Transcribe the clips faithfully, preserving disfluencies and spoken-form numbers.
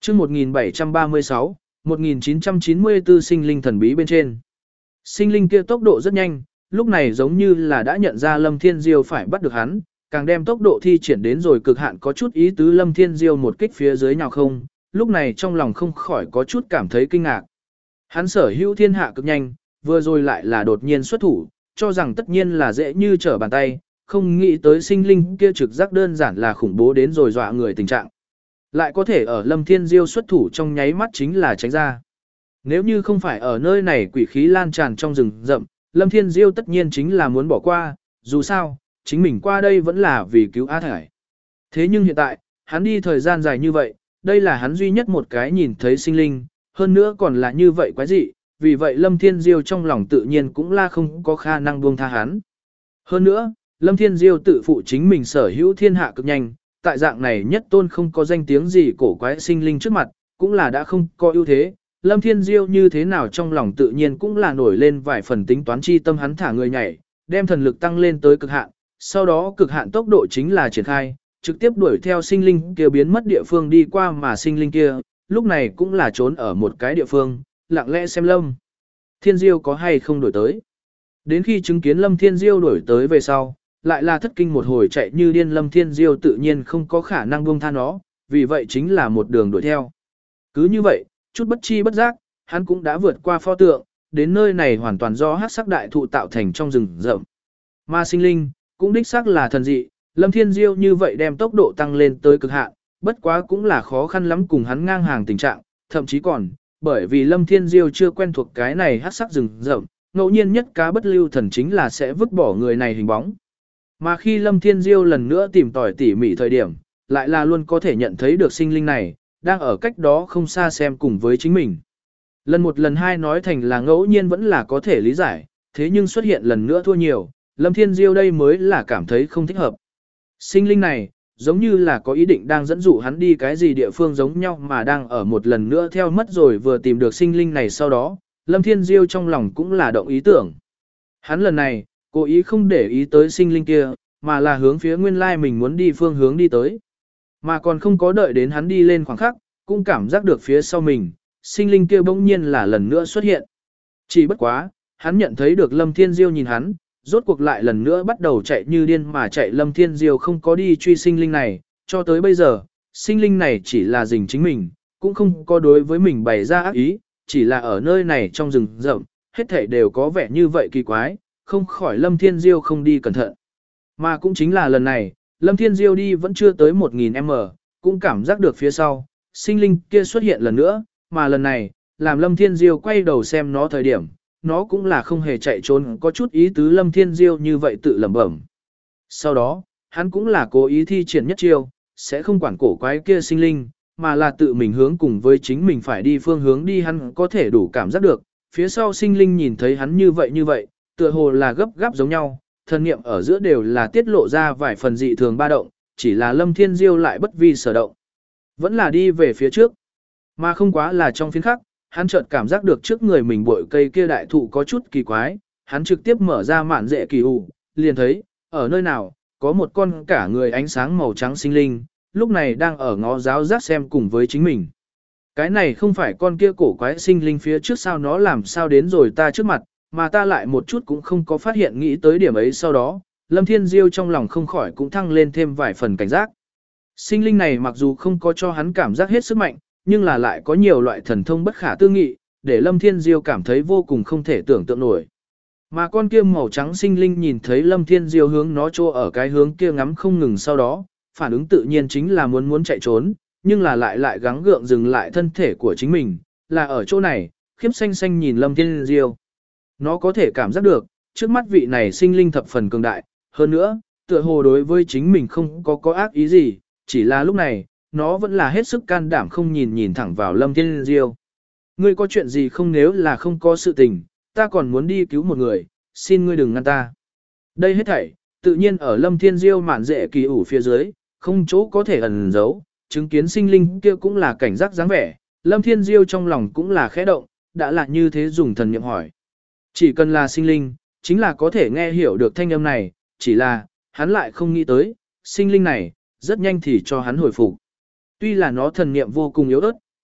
chương một nghìn bảy trăm ba mươi sáu, một nghìn chín trăm chín mươi tư sinh linh thần bí bên trên. Sinh linh kia tốc độ rất nhanh, lúc này giống như là đã nhận ra Lâm Thiên Diêu phải bắt được hắn, càng đem tốc độ thi triển đến rồi cực hạn có chút ý tứ Lâm Thiên Diêu một kích phía dưới nhào không, lúc này trong lòng không khỏi có chút cảm thấy kinh ngạc. Hắn sở hữu thiên hạ cực nhanh, vừa rồi lại là đột nhiên xuất thủ, cho rằng tất nhiên là dễ như trở bàn tay, không nghĩ tới sinh linh kia trực giác đơn giản là khủng bố đến rồi dọa người tình trạng. Lại có thể ở Lâm Thiên Diêu xuất thủ trong nháy mắt chính là tránh ra. Nếu như không phải ở nơi này quỷ khí lan tràn trong rừng rậm, Lâm Thiên Diêu tất nhiên chính là muốn bỏ qua, dù sao, chính mình qua đây vẫn là vì cứu Á Thải. Thế nhưng hiện tại, hắn đi thời gian dài như vậy, đây là hắn duy nhất một cái nhìn thấy sinh linh, hơn nữa còn là như vậy quái dị, vì vậy Lâm Thiên Diêu trong lòng tự nhiên cũng là không có khả năng buông tha hắn. Hơn nữa, Lâm Thiên Diêu tự phụ chính mình sở hữu thiên hạ cực nhanh, tại dạng này nhất tôn không có danh tiếng gì cổ quái sinh linh trước mặt, cũng là đã không có ưu thế. Lâm Thiên Diêu như thế nào trong lòng tự nhiên cũng là nổi lên vài phần tính toán chi tâm hắn thả người nhảy, đem thần lực tăng lên tới cực hạn, sau đó cực hạn tốc độ chính là triển khai, trực tiếp đuổi theo sinh linh kia biến mất địa phương đi qua mà sinh linh kia, lúc này cũng là trốn ở một cái địa phương, lặng lẽ xem Lâm Thiên Diêu có hay không đuổi tới. Đến khi chứng kiến Lâm Thiên Diêu đuổi tới về sau, lại là thất kinh một hồi chạy như điên Lâm Thiên Diêu tự nhiên không có khả năng buông tha nó, vì vậy chính là một đường đuổi theo. Cứ như vậy, chút bất chi bất giác, hắn cũng đã vượt qua pho tượng, đến nơi này hoàn toàn do hắc sắc đại thụ tạo thành trong rừng rậm. Mà sinh linh, cũng đích xác là thần dị, Lâm Thiên Diêu như vậy đem tốc độ tăng lên tới cực hạn, bất quá cũng là khó khăn lắm cùng hắn ngang hàng tình trạng, thậm chí còn, bởi vì Lâm Thiên Diêu chưa quen thuộc cái này hắc sắc rừng rậm, ngẫu nhiên nhất cá bất lưu thần chính là sẽ vứt bỏ người này hình bóng. Mà khi Lâm Thiên Diêu lần nữa tìm tòi tỉ mỉ thời điểm, lại là luôn có thể nhận thấy được sinh linh này, đang ở cách đó không xa xem cùng với chính mình. Lần một lần hai nói thành là ngẫu nhiên vẫn là có thể lý giải, thế nhưng xuất hiện lần nữa thua nhiều, Lâm Thiên Diêu đây mới là cảm thấy không thích hợp. Sinh linh này, giống như là có ý định đang dẫn dụ hắn đi cái gì địa phương giống nhau mà đang ở một lần nữa theo mất rồi vừa tìm được sinh linh này sau đó, Lâm Thiên Diêu trong lòng cũng là động ý tưởng. Hắn lần này, cố ý không để ý tới sinh linh kia, mà là hướng phía nguyên lai mình muốn đi phương hướng đi tới. Mà còn không có đợi đến hắn đi lên khoảng khắc, cũng cảm giác được phía sau mình, sinh linh kia bỗng nhiên là lần nữa xuất hiện. Chỉ bất quá, hắn nhận thấy được Lâm Thiên Diêu nhìn hắn, rốt cuộc lại lần nữa bắt đầu chạy như điên mà chạy Lâm Thiên Diêu không có đi truy sinh linh này, cho tới bây giờ, sinh linh này chỉ là dình chính mình, cũng không có đối với mình bày ra ác ý, chỉ là ở nơi này trong rừng rậm, hết thảy đều có vẻ như vậy kỳ quái, không khỏi Lâm Thiên Diêu không đi cẩn thận. Mà cũng chính là lần này, Lâm Thiên Diêu đi vẫn chưa tới một nghìn mét, cũng cảm giác được phía sau, sinh linh kia xuất hiện lần nữa, mà lần này, làm Lâm Thiên Diêu quay đầu xem nó thời điểm, nó cũng là không hề chạy trốn, có chút ý tứ Lâm Thiên Diêu như vậy tự lẩm bẩm. Sau đó, hắn cũng là cố ý thi triển nhất chiêu, sẽ không quản cổ quái kia sinh linh, mà là tự mình hướng cùng với chính mình phải đi phương hướng đi hắn có thể đủ cảm giác được, phía sau sinh linh nhìn thấy hắn như vậy như vậy, tựa hồ là gấp gáp giống nhau, thần niệm ở giữa đều là tiết lộ ra vài phần dị thường ba động, chỉ là Lâm Thiên Diêu lại bất vi sở động. Vẫn là đi về phía trước, mà không quá là trong phiên khắc, hắn chợt cảm giác được trước người mình bội cây kia đại thụ có chút kỳ quái, hắn trực tiếp mở ra mạn dệ kỳ ủ, liền thấy, ở nơi nào, có một con cả người ánh sáng màu trắng sinh linh, lúc này đang ở ngó giáo giác xem cùng với chính mình. Cái này không phải con kia cổ quái sinh linh phía trước sao nó làm sao đến rồi ta trước mặt, mà ta lại một chút cũng không có phát hiện nghĩ tới điểm ấy sau đó, Lâm Thiên Diêu trong lòng không khỏi cũng thăng lên thêm vài phần cảnh giác. Sinh linh này mặc dù không có cho hắn cảm giác hết sức mạnh, nhưng là lại có nhiều loại thần thông bất khả tư nghị, để Lâm Thiên Diêu cảm thấy vô cùng không thể tưởng tượng nổi. Mà con kia màu trắng sinh linh nhìn thấy Lâm Thiên Diêu hướng nó trô ở cái hướng kia ngắm không ngừng sau đó, phản ứng tự nhiên chính là muốn muốn chạy trốn, nhưng là lại lại gắng gượng dừng lại thân thể của chính mình, là ở chỗ này, khiếp xanh xanh nhìn Lâm Thiên Diêu. Nó có thể cảm giác được, trước mắt vị này sinh linh thập phần cường đại, hơn nữa, tựa hồ đối với chính mình không có có ác ý gì, chỉ là lúc này, nó vẫn là hết sức can đảm không nhìn nhìn thẳng vào Lâm Thiên Diêu. Ngươi có chuyện gì không nếu là không có sự tình, ta còn muốn đi cứu một người, xin ngươi đừng ngăn ta. Đây hết thảy, tự nhiên ở Lâm Thiên Diêu mạn dệ kỳ ủ phía dưới, không chỗ có thể ẩn giấu, chứng kiến sinh linh kia cũng là cảnh giác dáng vẻ, Lâm Thiên Diêu trong lòng cũng là khẽ động, đã là như thế dùng thần niệm hỏi. Chỉ cần là sinh linh, chính là có thể nghe hiểu được thanh âm này, chỉ là, hắn lại không nghĩ tới, sinh linh này, rất nhanh thì cho hắn hồi phục. Tuy là nó thần niệm vô cùng yếu ớt,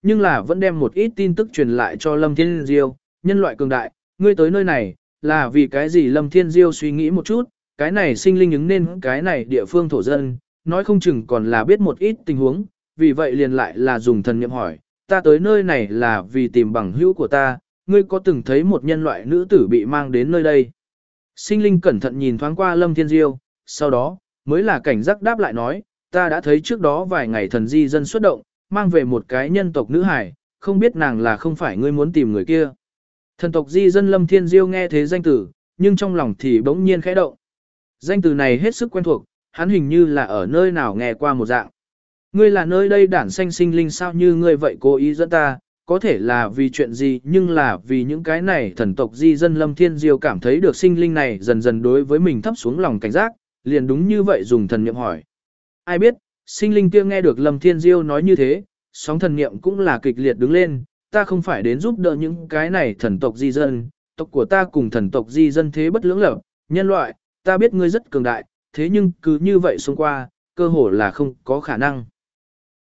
nhưng là vẫn đem một ít tin tức truyền lại cho Lâm Thiên Diêu, nhân loại cường đại, ngươi tới nơi này, là vì cái gì? Lâm Thiên Diêu suy nghĩ một chút, cái này sinh linh ứng nên cái này địa phương thổ dân, nói không chừng còn là biết một ít tình huống, vì vậy liền lại là dùng thần niệm hỏi, ta tới nơi này là vì tìm bằng hữu của ta, ngươi có từng thấy một nhân loại nữ tử bị mang đến nơi đây? Sinh linh cẩn thận nhìn thoáng qua Lâm Thiên Diêu, sau đó, mới là cảnh giác đáp lại nói, ta đã thấy trước đó vài ngày thần di dân xuất động, mang về một cái nhân tộc nữ hải, không biết nàng là không phải ngươi muốn tìm người kia. Thần tộc di dân Lâm Thiên Diêu nghe thế danh từ, nhưng trong lòng thì bỗng nhiên khẽ động. Danh từ này hết sức quen thuộc, hắn hình như là ở nơi nào nghe qua một dạng. Ngươi là nơi đây đản sanh sinh linh sao như ngươi vậy cố ý dẫn ta, có thể là vì chuyện gì nhưng là vì những cái này thần tộc di dân Lâm Thiên Diêu cảm thấy được sinh linh này dần dần đối với mình thấp xuống lòng cảnh giác, liền đúng như vậy dùng thần niệm hỏi. Ai biết, sinh linh kia nghe được Lâm Thiên Diêu nói như thế, sóng thần niệm cũng là kịch liệt đứng lên, ta không phải đến giúp đỡ những cái này thần tộc di dân, tộc của ta cùng thần tộc di dân thế bất lưỡng lập, nhân loại, ta biết ngươi rất cường đại, thế nhưng cứ như vậy xông qua, cơ hồ là không có khả năng.